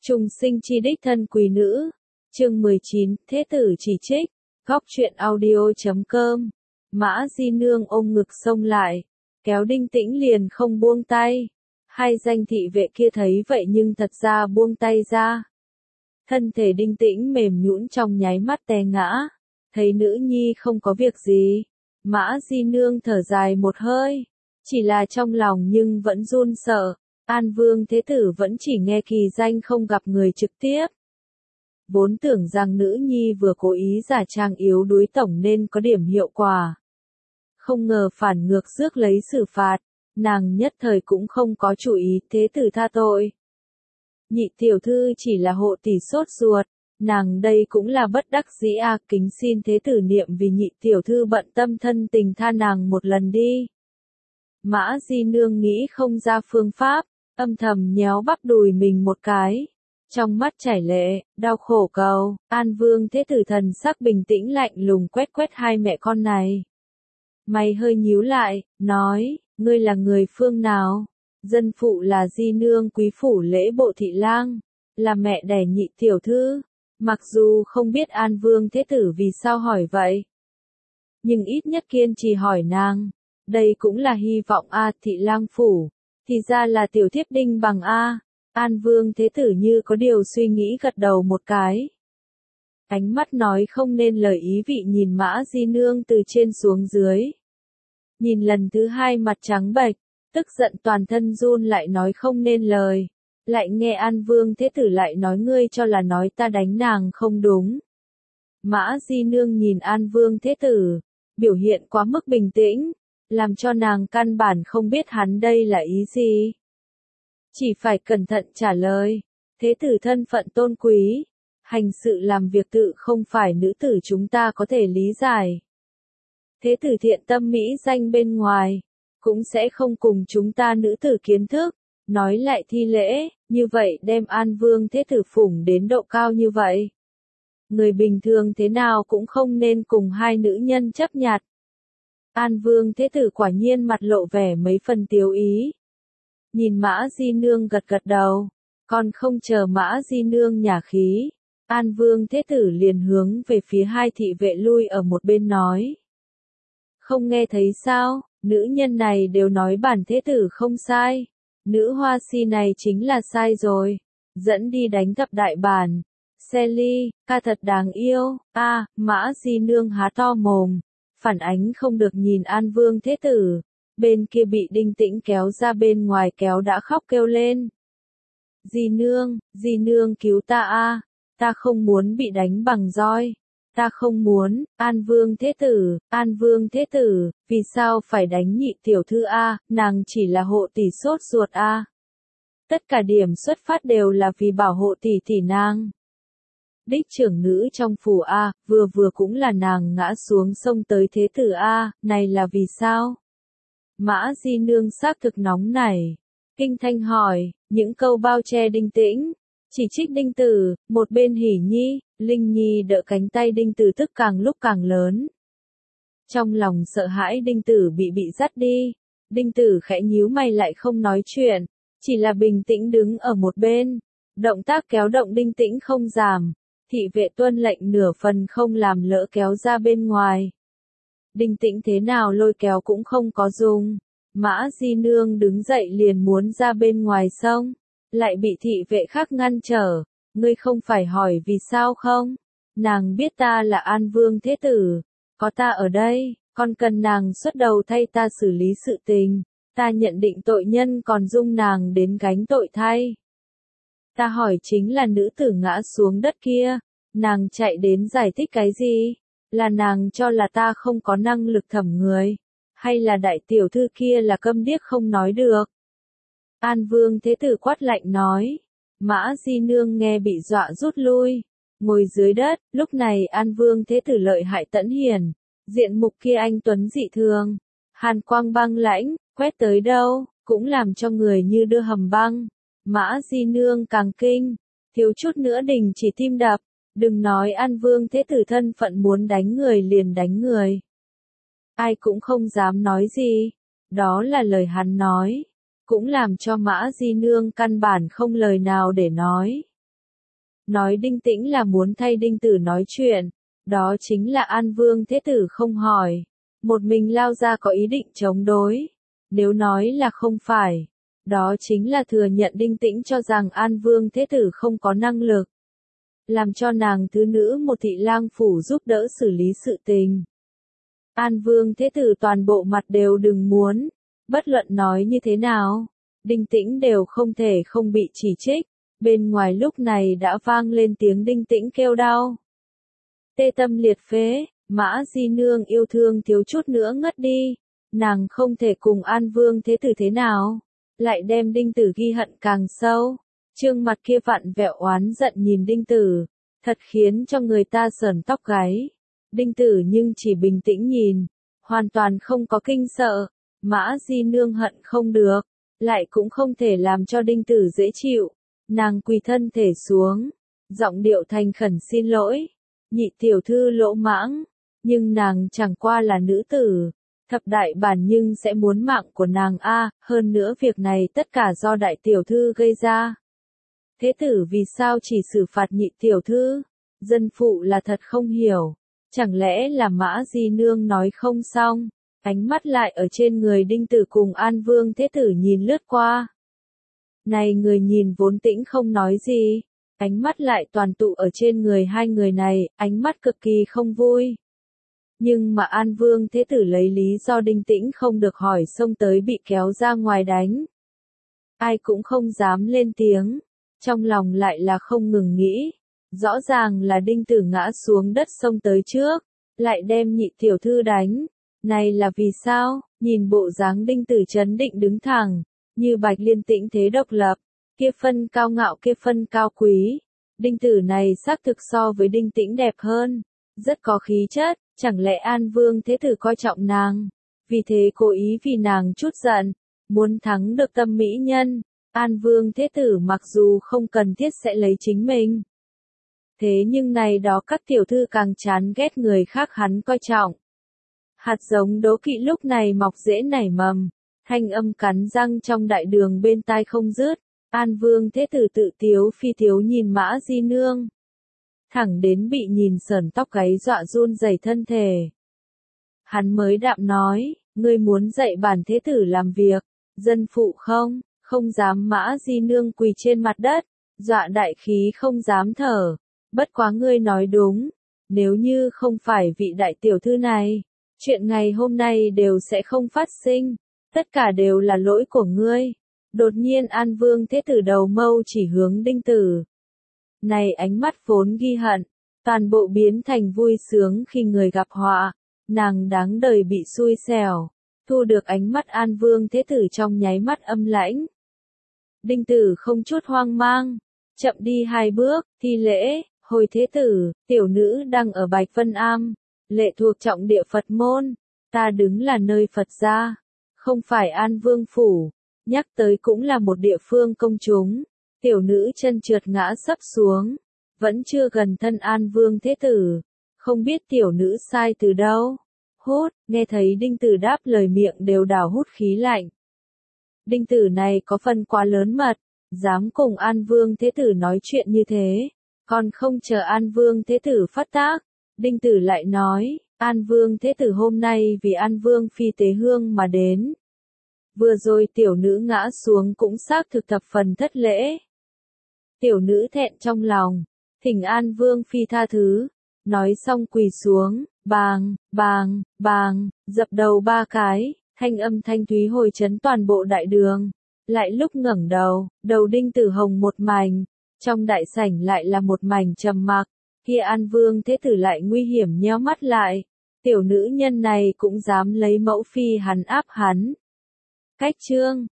Trùng sinh chi đích thân quý nữ. Chương 19, Thế tử chỉ trích. Góc truyện audio.com. Mã Di Nương ôm ngực xông lại, kéo Đinh Tĩnh liền không buông tay. Hai danh thị vệ kia thấy vậy nhưng thật ra buông tay ra. Thân thể Đinh Tĩnh mềm nhũn trong nháy mắt té ngã. Thấy nữ nhi không có việc gì, Mã Di Nương thở dài một hơi. Chỉ là trong lòng nhưng vẫn run sợ. An Vương Thế Tử vẫn chỉ nghe kỳ danh không gặp người trực tiếp. Vốn tưởng rằng nữ nhi vừa cố ý giả trang yếu đuối tổng nên có điểm hiệu quả. Không ngờ phản ngược rước lấy xử phạt, nàng nhất thời cũng không có chủ ý. Thế tử tha tội. Nhị tiểu thư chỉ là hộ tỷ sốt ruột, nàng đây cũng là bất đắc dĩ kính xin thế tử niệm vì nhị tiểu thư bận tâm thân tình tha nàng một lần đi. Mã Di Nương nghĩ không ra phương pháp, âm thầm nhéo bắp đùi mình một cái. Trong mắt chảy lệ, đau khổ cầu. An Vương Thế Tử thần sắc bình tĩnh lạnh lùng quét quét hai mẹ con này. Mày hơi nhíu lại, nói, ngươi là người phương nào? Dân phụ là Di Nương quý phủ Lễ Bộ thị lang, là mẹ đẻ nhị tiểu thư. Mặc dù không biết An Vương Thế Tử vì sao hỏi vậy, nhưng ít nhất kiên trì hỏi nàng. Đây cũng là hy vọng thị lang phủ. Thì ra là tiểu thiếp Đinh Bằng An Vương Thế Tử như có điều suy nghĩ gật đầu một cái. Ánh mắt nói không nên lời ý vị nhìn Mã Di Nương từ trên xuống dưới. Nhìn lần thứ hai mặt trắng bệch, tức giận toàn thân run lại nói không nên lời. Lại nghe An Vương Thế Tử lại nói ngươi cho là nói ta đánh nàng không đúng. Mã Di Nương nhìn An Vương Thế Tử, biểu hiện quá mức bình tĩnh, làm cho nàng căn bản không biết hắn đây là ý gì. Chỉ phải cẩn thận trả lời. Thế tử thân phận tôn quý, hành sự làm việc tự không phải nữ tử chúng ta có thể lý giải. Thế tử thiện tâm mỹ danh bên ngoài, cũng sẽ không cùng chúng ta nữ tử kiến thức. Nói lại thi lễ, như vậy đem An Vương Thế Tử phủng đến độ cao như vậy. Người bình thường thế nào cũng không nên cùng hai nữ nhân chấp nhặt. An Vương Thế Tử quả nhiên mặt lộ vẻ mấy phần tiếu ý. Nhìn Mã Di Nương gật gật đầu, còn không chờ Mã Di Nương nhả khí, An Vương Thế Tử liền hướng về phía hai thị vệ lui ở một bên nói. Không nghe thấy sao, nữ nhân này đều nói bản Thế Tử không sai, nữ hoa si này chính là sai rồi, dẫn đi đánh gặp đại bản. Sally, ca thật đáng yêu. Mã Di Nương há to mồm, phản ánh không được nhìn An Vương Thế Tử. Bên kia bị Đinh Tĩnh kéo ra bên ngoài kéo đã khóc kêu lên. Di Nương cứu ta ta không muốn bị đánh bằng roi. Ta không muốn. An Vương Thế Tử, vì sao phải đánh nhị tiểu thư nàng chỉ là hộ tỷ sốt ruột Tất cả điểm xuất phát đều là vì bảo hộ tỷ nàng. Đích trưởng nữ trong phủ vừa cũng là nàng ngã xuống sông tới thế tử này là vì sao? Mã Di Nương xác thực nóng nảy. Kinh thanh hỏi, những câu bao che Đinh Tĩnh, chỉ trích Đinh Tử, một bên Hỉ Nhi, Linh Nhi đỡ cánh tay Đinh Tử tức càng lúc càng lớn. Trong lòng sợ hãi Đinh Tử bị dắt đi, Đinh Tử khẽ nhíu mày lại không nói chuyện, chỉ là bình tĩnh đứng ở một bên. Động tác kéo động Đinh Tĩnh không giảm, thị vệ tuân lệnh nửa phần không làm lỡ kéo ra bên ngoài. Đinh Tĩnh thế nào lôi kéo cũng không có dùng. Mã Di Nương đứng dậy liền muốn ra bên ngoài sông, lại bị thị vệ khác ngăn trở. Ngươi không phải hỏi vì sao không? Nàng biết ta là An Vương Thế Tử, có ta ở đây, còn cần nàng xuất đầu thay ta xử lý sự tình. Ta nhận định tội nhân còn dung nàng đến gánh tội thay. Ta hỏi chính là nữ tử ngã xuống đất kia, nàng chạy đến giải thích cái gì? Là nàng cho là ta không có năng lực thẩm người, hay là đại tiểu thư kia là câm điếc không nói được? An Vương Thế Tử quát lạnh nói. Mã Di Nương nghe bị dọa rút lui, ngồi dưới đất. Lúc này An Vương Thế Tử lợi hại tẫn hiển, diện mục kia anh tuấn dị thường, hàn quang băng lãnh, quét tới đâu cũng làm cho người như đưa hầm băng. Mã Di Nương càng kinh, thiếu chút nữa đình chỉ tim đập. Đừng nói An Vương Thế Tử thân phận muốn đánh người liền đánh người. Ai cũng không dám nói gì. Đó là lời hắn nói. Cũng làm cho Mã Di Nương căn bản không lời nào để nói. nói Đinh Tĩnh là muốn thay Đinh Tử nói chuyện, đó chính là An Vương Thế Tử không hỏi, một mình lao ra có ý định chống đối. Nếu nói là không phải, đó chính là thừa nhận Đinh Tĩnh cho rằng An Vương Thế Tử không có năng lực, làm cho nàng thứ nữ một thị lang phủ giúp đỡ xử lý sự tình. An Vương Thế Tử toàn bộ mặt đều đừng muốn, bất luận nói như thế nào, Đinh Tĩnh đều không thể không bị chỉ trích. Bên ngoài lúc này đã vang lên tiếng Đinh Tĩnh kêu đau. Tê tâm liệt phế, Mã Di Nương yêu thương thiếu chút nữa ngất đi, nàng không thể cùng An Vương Thế Tử thế nào, lại đem Đinh Tử ghi hận càng sâu. Trương mặt kia vặn vẹo oán giận nhìn Đinh Tử, thật khiến cho người ta sởn tóc gáy. Đinh Tử nhưng chỉ bình tĩnh nhìn, hoàn toàn không có kinh sợ. Mã Di Nương hận không được, lại cũng không thể làm cho Đinh Tử dễ chịu. Nàng quỳ thân thể xuống, giọng điệu thành khẩn xin lỗi. Nhị tiểu thư lỗ mãng, nhưng nàng chẳng qua là nữ tử. Thập đại bản nhưng sẽ muốn mạng của nàng a, hơn nữa việc này tất cả do đại tiểu thư gây ra. Thế tử vì sao chỉ xử phạt nhị tiểu thư? Dân phụ là thật không hiểu. Chẳng lẽ là Mã Di Nương nói không xong? Ánh mắt lại ở trên người Đinh Tử cùng An Vương Thế Tử nhìn lướt qua. Này người nhìn vốn tĩnh không nói gì, ánh mắt lại toàn tụ ở trên người hai người này, ánh mắt cực kỳ không vui. Nhưng mà An Vương Thế Tử lấy lý do Đinh Tĩnh không được hỏi xông tới bị kéo ra ngoài đánh. Ai cũng không dám lên tiếng, trong lòng lại là không ngừng nghĩ. Rõ ràng là Đinh Tử ngã xuống đất xông tới trước, lại đem nhị tiểu thư đánh. Này là vì sao? Nhìn bộ dáng Đinh Tử trấn định đứng thẳng, như Bạch Liên tĩnh thế độc lập, kia phân cao ngạo kia phân cao quý. Đinh Tử này xác thực so với Đinh Tĩnh đẹp hơn, rất có khí chất, chẳng lẽ An Vương Thế Tử coi trọng nàng, vì thế cố ý vì nàng chút giận, muốn thắng được tâm mỹ nhân. An Vương Thế Tử mặc dù không cần thiết sẽ lấy chính mình. Thế nhưng này đó các tiểu thư càng chán ghét người khác hắn coi trọng. Hạt giống đố kỵ lúc này mọc rễ nảy mầm, thanh âm cắn răng trong đại đường bên tai không dứt. An Vương Thế Tử tự tiếu phi tiếu nhìn Mã Di Nương, thẳng đến bị nhìn sởn tóc gáy dọa run rẩy thân thể. Hắn mới đạm nói, ngươi muốn dạy bản Thế Tử làm việc, dân phụ không dám. Mã Di Nương quỳ trên mặt đất, dọa đại khí không dám thở. Bất quá ngươi nói đúng, nếu như không phải vị đại tiểu thư này, chuyện ngày hôm nay đều sẽ không phát sinh, tất cả đều là lỗi của ngươi. Đột nhiên An Vương Thế Tử đầu mâu chỉ hướng Đinh Tử. Này ánh mắt vốn ghi hận, toàn bộ biến thành vui sướng khi người gặp họa, nàng đáng đời bị xui xẻo. Thu được ánh mắt An Vương Thế Tử trong nháy mắt âm lãnh. Đinh Tử không chút hoang mang, chậm đi 2 bước, thi lễ, hồi Thế Tử, tiểu nữ đang ở Bạch Vân Am, lệ thuộc trọng địa Phật môn, ta đứng là nơi Phật gia, không phải An Vương phủ, nhắc tới cũng là một địa phương công chúng. Tiểu nữ chân trượt ngã sấp xuống, vẫn chưa gần thân An Vương Thế Tử, không biết tiểu nữ sai từ đâu. Hút, nghe thấy Đinh Tử đáp lời miệng đều đảo hút khí lạnh. Đinh Tử này có phần quá lớn mật, dám cùng An Vương Thế Tử nói chuyện như thế, còn không chờ An Vương Thế Tử phát tác. Đinh Tử lại nói, An Vương Thế Tử hôm nay vì An Vương phi tế hương mà đến. Vừa rồi tiểu nữ ngã xuống cũng xác thực thập phần thất lễ. Tiểu nữ thẹn trong lòng, thỉnh An Vương phi tha thứ. Nói xong quỳ xuống, bàng, bàng, bàng, dập đầu 3 cái, thanh âm thanh thúy hồi chấn toàn bộ đại đường. Lại lúc ngẩng đầu, đầu Đinh Tử hồng một mảnh, trong đại sảnh lại là một mảnh trầm mặc. Kia An Vương Thế Tử lại nguy hiểm nheo mắt lại, tiểu nữ nhân này cũng dám lấy mẫu phi hắn áp hắn. Cách chương